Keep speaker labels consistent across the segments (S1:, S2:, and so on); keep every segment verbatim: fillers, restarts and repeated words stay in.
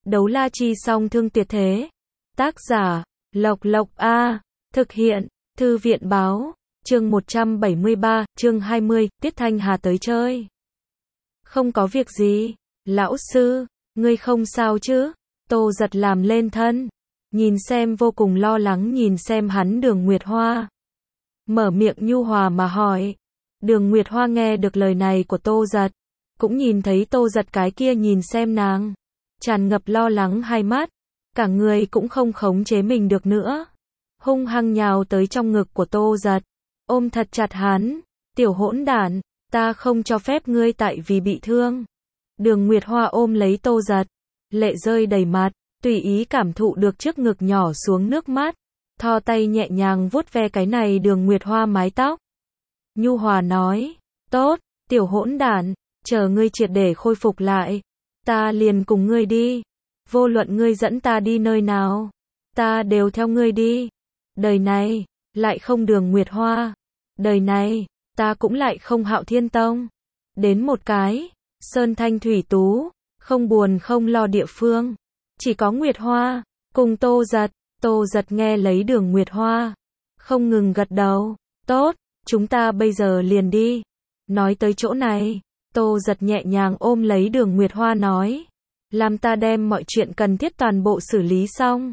S1: Đấu la chi song thương tuyệt thế. Tác giả, Lộc Lộc A. Thực hiện, Thư viện báo. Chương một trăm bảy mươi ba, chương hai mươi, Tiết Thanh Hà tới chơi. Không có việc gì, lão sư, ngươi không sao chứ? Tô Giật làm lên thân. Nhìn xem vô cùng lo lắng nhìn xem hắn Đường Nguyệt Hoa. Mở miệng nhu hòa mà hỏi. Đường Nguyệt Hoa nghe được lời này của Tô Giật. Cũng nhìn thấy Tô Giật cái kia nhìn xem nàng. Tràn ngập lo lắng hai mắt. Cả người cũng không khống chế mình được nữa. Hung hăng nhào tới trong ngực của Tô Giật. Ôm thật chặt hắn. Tiểu hỗn đản, ta không cho phép ngươi tại vì bị thương. Đường Nguyệt Hoa ôm lấy Tô Giật. Lệ rơi đầy mặt. Tùy ý cảm thụ được trước ngực nhỏ xuống nước mắt. Thò tay nhẹ nhàng vuốt ve cái này Đường Nguyệt Hoa mái tóc. Nhu hòa nói. Tốt, tiểu hỗn đản, chờ ngươi triệt để khôi phục lại. Ta liền cùng ngươi đi. Vô luận ngươi dẫn ta đi nơi nào. Ta đều theo ngươi đi. Đời này, lại không Đường Nguyệt Hoa. Đời này, ta cũng lại không Hạo Thiên Tông. Đến một cái, Sơn Thanh Thủy Tú, không buồn không lo địa phương. Chỉ có Nguyệt Hoa, cùng Tô Giật. Tô Giật nghe lấy Đường Nguyệt Hoa. Không ngừng gật đầu. Tốt, chúng ta bây giờ liền đi. Nói tới chỗ này, Tô Giật nhẹ nhàng ôm lấy Đường Nguyệt Hoa nói. Làm ta đem mọi chuyện cần thiết toàn bộ xử lý xong.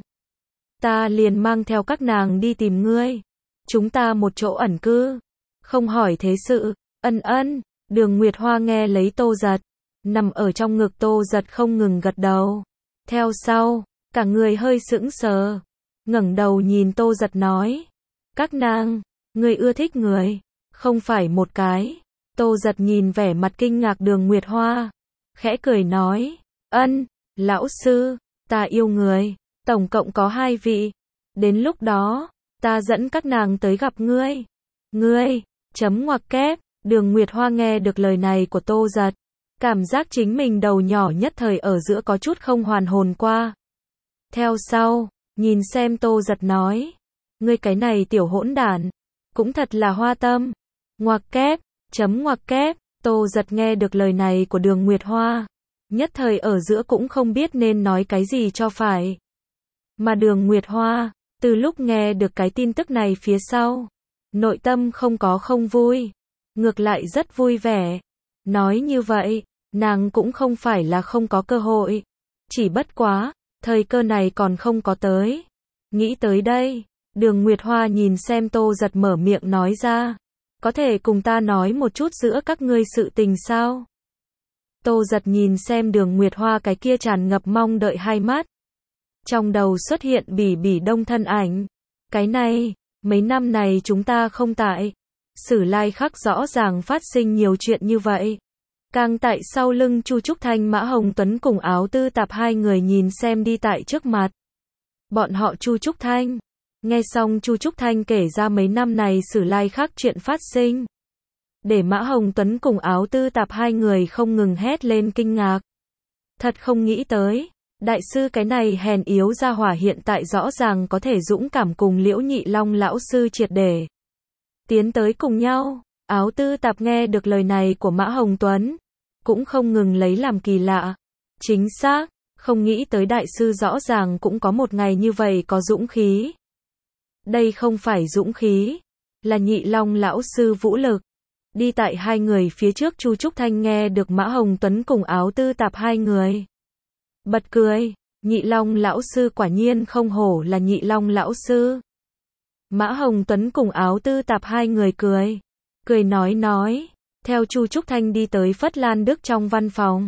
S1: Ta liền mang theo các nàng đi tìm ngươi. Chúng ta một chỗ ẩn cư. Không hỏi thế sự. Ân ân. Đường Nguyệt Hoa nghe lấy Tô Giật. Nằm ở trong ngực Tô Giật không ngừng gật đầu. Theo sau, cả người hơi sững sờ. Ngẩng đầu nhìn Tô Giật nói. Các nàng, ngươi ưa thích người. Không phải một cái. Tô Giật nhìn vẻ mặt kinh ngạc Đường Nguyệt Hoa. Khẽ cười nói. Ân, lão sư, ta yêu người. Tổng cộng có hai vị. Đến lúc đó, ta dẫn các nàng tới gặp ngươi. Ngươi, chấm ngoặc kép. Đường Nguyệt Hoa nghe được lời này của Tô Giật. Cảm giác chính mình đầu nhỏ nhất thời ở giữa có chút không hoàn hồn qua. Theo sau, nhìn xem Tô Giật nói. Ngươi cái này tiểu hỗn đản. Cũng thật là hoa tâm. Ngoặc kép, chấm ngoặc kép. Tô Giật nghe được lời này của Đường Nguyệt Hoa. Nhất thời ở giữa cũng không biết nên nói cái gì cho phải. Mà Đường Nguyệt Hoa, từ lúc nghe được cái tin tức này phía sau. Nội tâm không có không vui. Ngược lại rất vui vẻ. Nói như vậy, nàng cũng không phải là không có cơ hội. Chỉ bất quá, thời cơ này còn không có tới. Nghĩ tới đây, Đường Nguyệt Hoa nhìn xem Tô Giật mở miệng nói ra. Có thể cùng ta nói một chút giữa các ngươi sự tình sao? Tô Giật nhìn xem Đường Nguyệt Hoa cái kia tràn ngập mong đợi hai mắt. Trong đầu xuất hiện Bỉ Bỉ Đông thân ảnh. Cái này, mấy năm này chúng ta không tại. Sử lai khắc rõ ràng phát sinh nhiều chuyện như vậy. Càng tại sau lưng Chu Trúc Thanh Mã Hồng Tuấn cùng Áo Tư Tạp hai người nhìn xem đi tại trước mặt. Bọn họ Chu Trúc Thanh. Nghe xong Chu Trúc Thanh kể ra mấy năm này sử lai khắc chuyện phát sinh. Để Mã Hồng Tuấn cùng Áo Tư Tạp hai người không ngừng hét lên kinh ngạc. Thật không nghĩ tới. Đại sư cái này hèn yếu ra hỏa hiện tại rõ ràng có thể dũng cảm cùng Liễu Nhị Long lão sư triệt để tiến tới cùng nhau. Áo Tư Tạp nghe được lời này của Mã Hồng Tuấn. Cũng không ngừng lấy làm kỳ lạ. Chính xác, không nghĩ tới đại sư rõ ràng cũng có một ngày như vậy có dũng khí. Đây không phải dũng khí, là Nhị Long lão sư vũ lực. Đi tại hai người phía trước Chu Trúc Thanh nghe được Mã Hồng Tuấn cùng Áo Tư Tạp hai người. Bật cười, Nhị Long lão sư quả nhiên không hổ là Nhị Long lão sư. Mã Hồng Tuấn cùng Áo Tư Tạp hai người cười. Cười nói nói, theo Chu Trúc Thanh đi tới Phất Lan Đức trong văn phòng.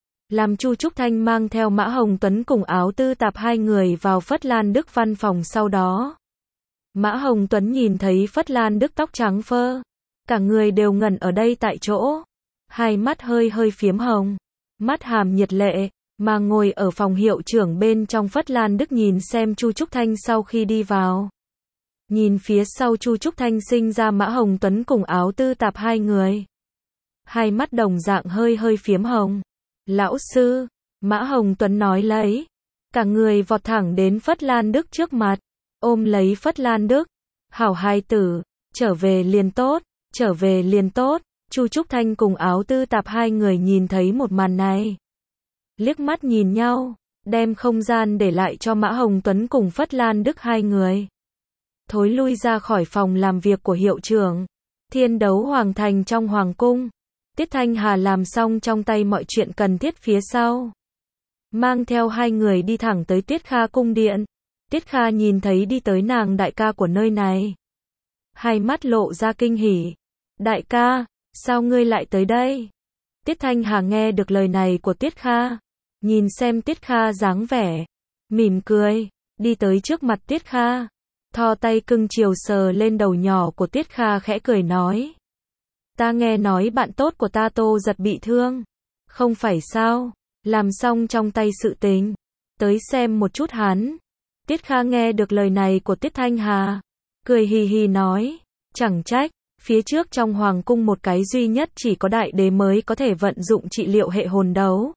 S1: Làm Chu Trúc Thanh mang theo Mã Hồng Tuấn cùng Áo Tư Tạp hai người vào Phất Lan Đức văn phòng sau đó. Mã Hồng Tuấn nhìn thấy Phất Lan Đức tóc trắng phơ. Cả người đều ngẩn ở đây tại chỗ. Hai mắt hơi hơi phiếm hồng. Mắt hàm nhiệt lệ. Mà ngồi ở phòng hiệu trưởng bên trong Phất Lan Đức nhìn xem Chu Trúc Thanh sau khi đi vào. Nhìn phía sau Chu Trúc Thanh sinh ra Mã Hồng Tuấn cùng Áo Tư Tạp hai người. Hai mắt đồng dạng hơi hơi phiếm hồng. Lão sư, Mã Hồng Tuấn nói lấy. Cả người vọt thẳng đến Phất Lan Đức trước mặt. Ôm lấy Phất Lan Đức. Hảo hài tử, trở về liền tốt, trở về liền tốt. Chu Trúc Thanh cùng Áo Tư Tạp hai người nhìn thấy một màn này. Liếc mắt nhìn nhau, đem không gian để lại cho Mã Hồng Tuấn cùng Phất Lan Đức hai người. Thối lui ra khỏi phòng làm việc của hiệu trưởng. Thiên đấu hoàng thành trong hoàng cung. Tiết Thanh Hà làm xong trong tay mọi chuyện cần thiết phía sau. Mang theo hai người đi thẳng tới Tiết Kha cung điện. Tiết Kha nhìn thấy đi tới nàng đại ca của nơi này. Hai mắt lộ ra kinh hỉ. Đại ca, sao ngươi lại tới đây? Tiết Thanh Hà nghe được lời này của Tiết Kha. Nhìn xem Tiết Kha dáng vẻ. Mỉm cười, đi tới trước mặt Tiết Kha. Thò tay cưng chiều sờ lên đầu nhỏ của Tiết Kha khẽ cười nói. Ta nghe nói bạn tốt của ta Tô Giật bị thương. Không phải sao, làm xong trong tay sự tình. Tới xem một chút hắn. Tiết Kha nghe được lời này của Tiết Thanh Hà. Cười hì hì nói. Chẳng trách, phía trước trong hoàng cung một cái duy nhất chỉ có đại đế mới có thể vận dụng trị liệu hệ hồn đấu.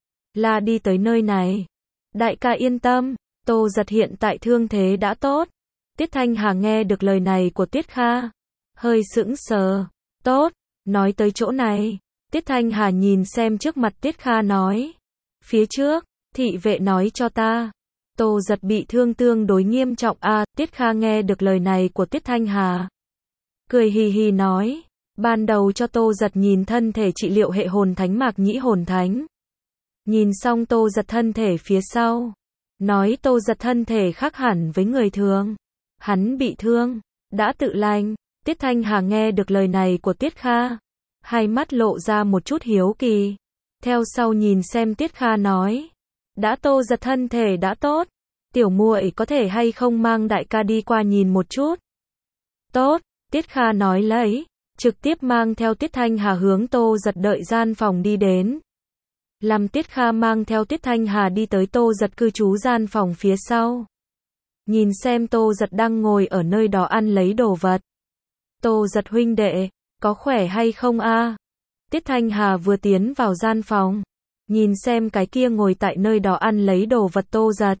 S1: Là đi tới nơi này. Đại ca yên tâm, Tô Giật hiện tại thương thế đã tốt. Tiết Thanh Hà nghe được lời này của Tiết Kha. Hơi sững sờ. Tốt, nói tới chỗ này. Tiết Thanh Hà nhìn xem trước mặt Tiết Kha nói. Phía trước, thị vệ nói cho ta. Tô Giật bị thương tương đối nghiêm trọng a. À, Tiết Kha nghe được lời này của Tiết Thanh Hà. Cười hì hì nói. Ban đầu cho Tô Giật nhìn thân thể trị liệu hệ hồn thánh mạc nhĩ hồn thánh. Nhìn xong Tô Giật thân thể phía sau. Nói Tô Giật thân thể khác hẳn với người thường. Hắn bị thương, đã tự lành. Tiết Thanh Hà nghe được lời này của Tiết Kha. Hai mắt lộ ra một chút hiếu kỳ. Theo sau nhìn xem Tiết Kha nói. Đã Tô Giật thân thể đã tốt. Tiểu muội có thể hay không mang đại ca đi qua nhìn một chút. Tốt, Tiết Kha nói lấy. Trực tiếp mang theo Tiết Thanh Hà hướng Tô Giật đợi gian phòng đi đến. Làm Tiết Kha mang theo Tiết Thanh Hà đi tới Tô Giật cư trú gian phòng phía sau. Nhìn xem Tô Giật đang ngồi ở nơi đó ăn lấy đồ vật. Tô Giật huynh đệ, có khỏe hay không a? Tiết Thanh Hà vừa tiến vào gian phòng. Nhìn xem cái kia ngồi tại nơi đó ăn lấy đồ vật Tô Giật.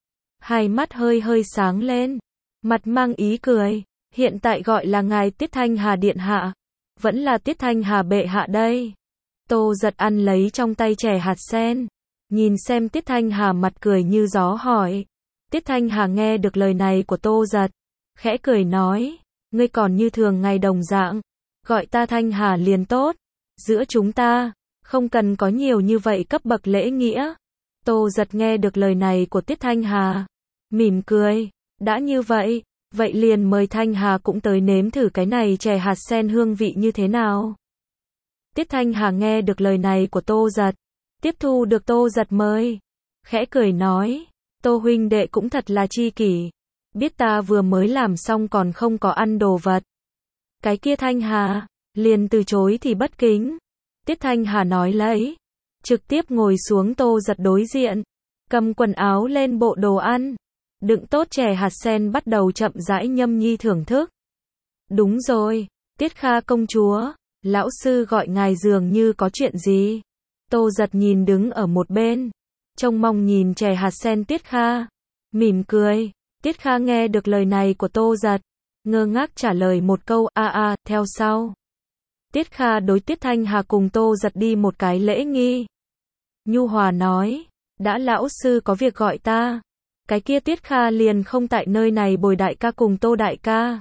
S1: Hai mắt hơi hơi sáng lên. Mặt mang ý cười. Hiện tại gọi là ngài Tiết Thanh Hà điện hạ. Vẫn là Tiết Thanh Hà bệ hạ đây. Tô Giật ăn lấy trong tay chè hạt sen. Nhìn xem Tiết Thanh Hà mặt cười như gió hỏi. Tiết Thanh Hà nghe được lời này của Tô Giật. Khẽ cười nói. Ngươi còn như thường ngày đồng dạng. Gọi ta Thanh Hà liền tốt. Giữa chúng ta, không cần có nhiều như vậy cấp bậc lễ nghĩa. Tô Giật nghe được lời này của Tiết Thanh Hà. Mỉm cười. Đã như vậy, vậy liền mời Thanh Hà cũng tới nếm thử cái này chè hạt sen hương vị như thế nào. Tiết Thanh Hà nghe được lời này của Tô Giật. Tiếp thu được Tô Giật mời. Khẽ cười nói. Tô huynh đệ cũng thật là chi kỷ. Biết ta vừa mới làm xong còn không có ăn đồ vật. Cái kia Thanh Hà, liền từ chối thì bất kính. Tiết Thanh Hà nói lấy. Trực tiếp ngồi xuống Tô Giật đối diện. Cầm quần áo lên bộ đồ ăn. Đựng tốt chè hạt sen bắt đầu chậm rãi nhâm nhi thưởng thức. Đúng rồi, Tiết Kha công chúa. Lão sư gọi ngài dường như có chuyện gì. Tô Giật nhìn đứng ở một bên. Trông mong nhìn chè hạt sen Tiết Kha. Mỉm cười. Tiết Kha nghe được lời này của Tô Giật. Ngơ ngác trả lời một câu a a. Theo sau. Tiết Kha đối Tiết Thanh Hà cùng Tô Giật đi một cái lễ nghi. Nhu hòa nói. Đã lão sư có việc gọi ta. Cái kia Tiết Kha liền không tại nơi này bồi đại ca cùng Tô đại ca.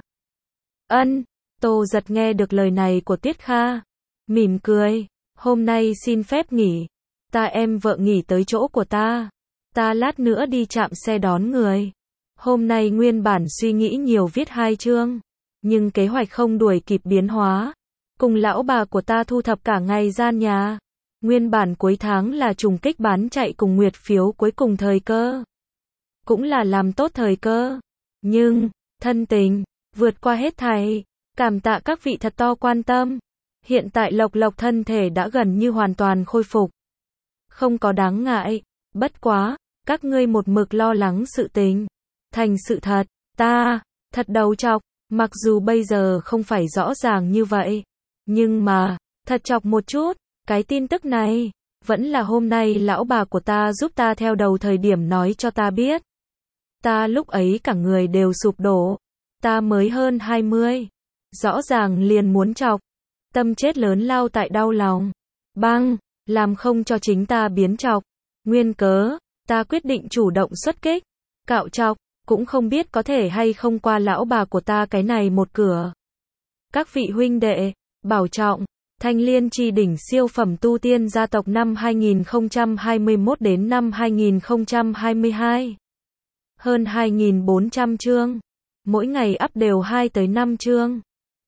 S1: Ân. Tô Giật nghe được lời này của Tiết Kha. Mỉm cười. Hôm nay xin phép nghỉ. Ta em vợ nghỉ tới chỗ của ta. Ta lát nữa đi chạm xe đón người. Hôm nay nguyên bản suy nghĩ nhiều viết hai chương. Nhưng kế hoạch không đuổi kịp biến hóa. Cùng lão bà của ta thu thập cả ngày gian nhà. Nguyên bản cuối tháng là trùng kích bán chạy cùng nguyệt phiếu cuối cùng thời cơ. Cũng là làm tốt thời cơ. Nhưng, thân tình, vượt qua hết thảy. Cảm tạ các vị thật to quan tâm. Hiện tại Lộc Lộc thân thể đã gần như hoàn toàn khôi phục. Không có đáng ngại. Bất quá, các ngươi một mực lo lắng sự tình. Thành sự thật, ta, thật đầu chọc. Mặc dù bây giờ không phải rõ ràng như vậy. Nhưng mà, thật chọc một chút. Cái tin tức này, vẫn là hôm nay lão bà của ta giúp ta theo đầu thời điểm nói cho ta biết. Ta lúc ấy cả người đều sụp đổ. Ta mới hơn hai mươi. Rõ ràng liền muốn chọc. Tâm chết lớn lao tại đau lòng. Băng, làm không cho chính ta biến chọc. Nguyên cớ, Ta quyết định chủ động xuất kích. Cạo trọc, cũng không biết có thể hay không qua lão bà của ta cái này một cửa. Các vị huynh đệ, bảo trọng. Thanh Liên Chi đỉnh siêu phẩm tu tiên gia tộc năm hai nghìn không trăm hai mươi mốt đến năm hai nghìn không trăm hai mươi hai. Hơn hai nghìn bốn trăm chương. Mỗi ngày up đều hai tới năm chương.